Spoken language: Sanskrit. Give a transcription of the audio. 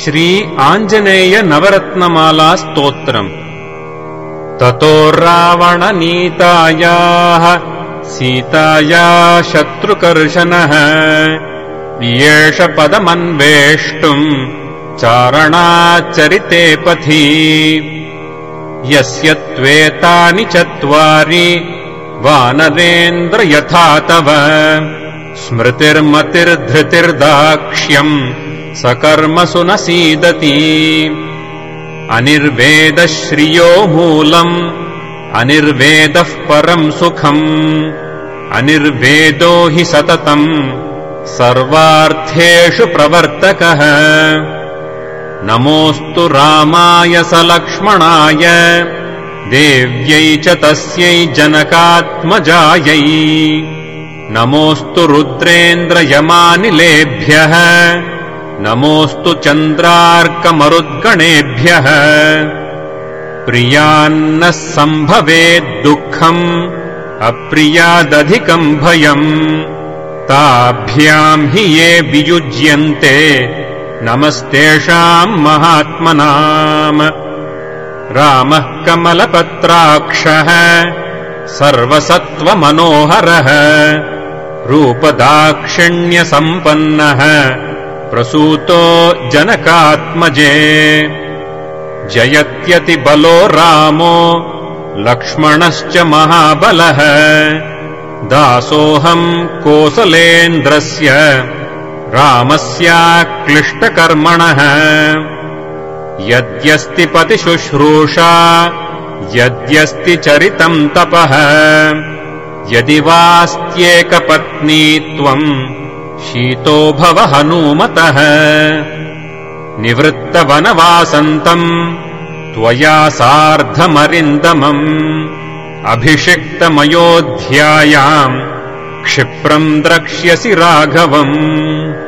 श्री आञ्जनेय नवरत्नमाला स्तोत्रम्। ततो रावणनीतायाः सीताया शत्रुकर्षणः येष पदमन्वेष्टुम् चारणाचरिते पथि। यस्य त्वेतानि चत्वारि वानरेन्द्र यथा तव स्मृतिर्मतिर्धृतिर्दाक्ष्यम् सकर्मसु न सीदति। अनिर्वेदः श्रियो मूलम् अनिर्वेदः परम् सुखम् अनिर्वेदो हि सततम् सर्वार्थेषु प्रवर्तकः। नमोऽस्तु रामाय सलक्ष्मणाय देव्यै च तस्यै जनकात्मजायै। नमोऽस्तु रुद्रेन्द्रयमानिलेभ्यः नमोऽस्तु चन्द्रार्कमरुद्गणेभ्यः। प्रियान्नः सम्भवेद्दुःखम् अप्रियादधिकम् भयम् ताभ्याम् हि ये वियुज्यन्ते नमस्तेषाम् महात्मनाम्। रामः कमलपत्राक्षः सर्वसत्त्वमनोहरः रूपदाक्षिण्यसम्पन्नः प्रसूतो जनकात्मजे। जयत्यतिबलो रामो लक्ष्मणश्च महाबलः दासोऽहम् कोसलेन्द्रस्य रामस्याक्लिष्टकर्मणः। यद्यस्ति पतिशुश्रूषा यद्यस्ति चरितम् तपः यदि वास्त्येकपत्नीत्वम् शीतो भव हनूमतः। निवृत्तवनवासन्तम् त्वया सार्धमरिन्दमम् अभिषिक्तमयोध्यायाम् क्षिप्रम् द्रक्ष्यसि राघवम्।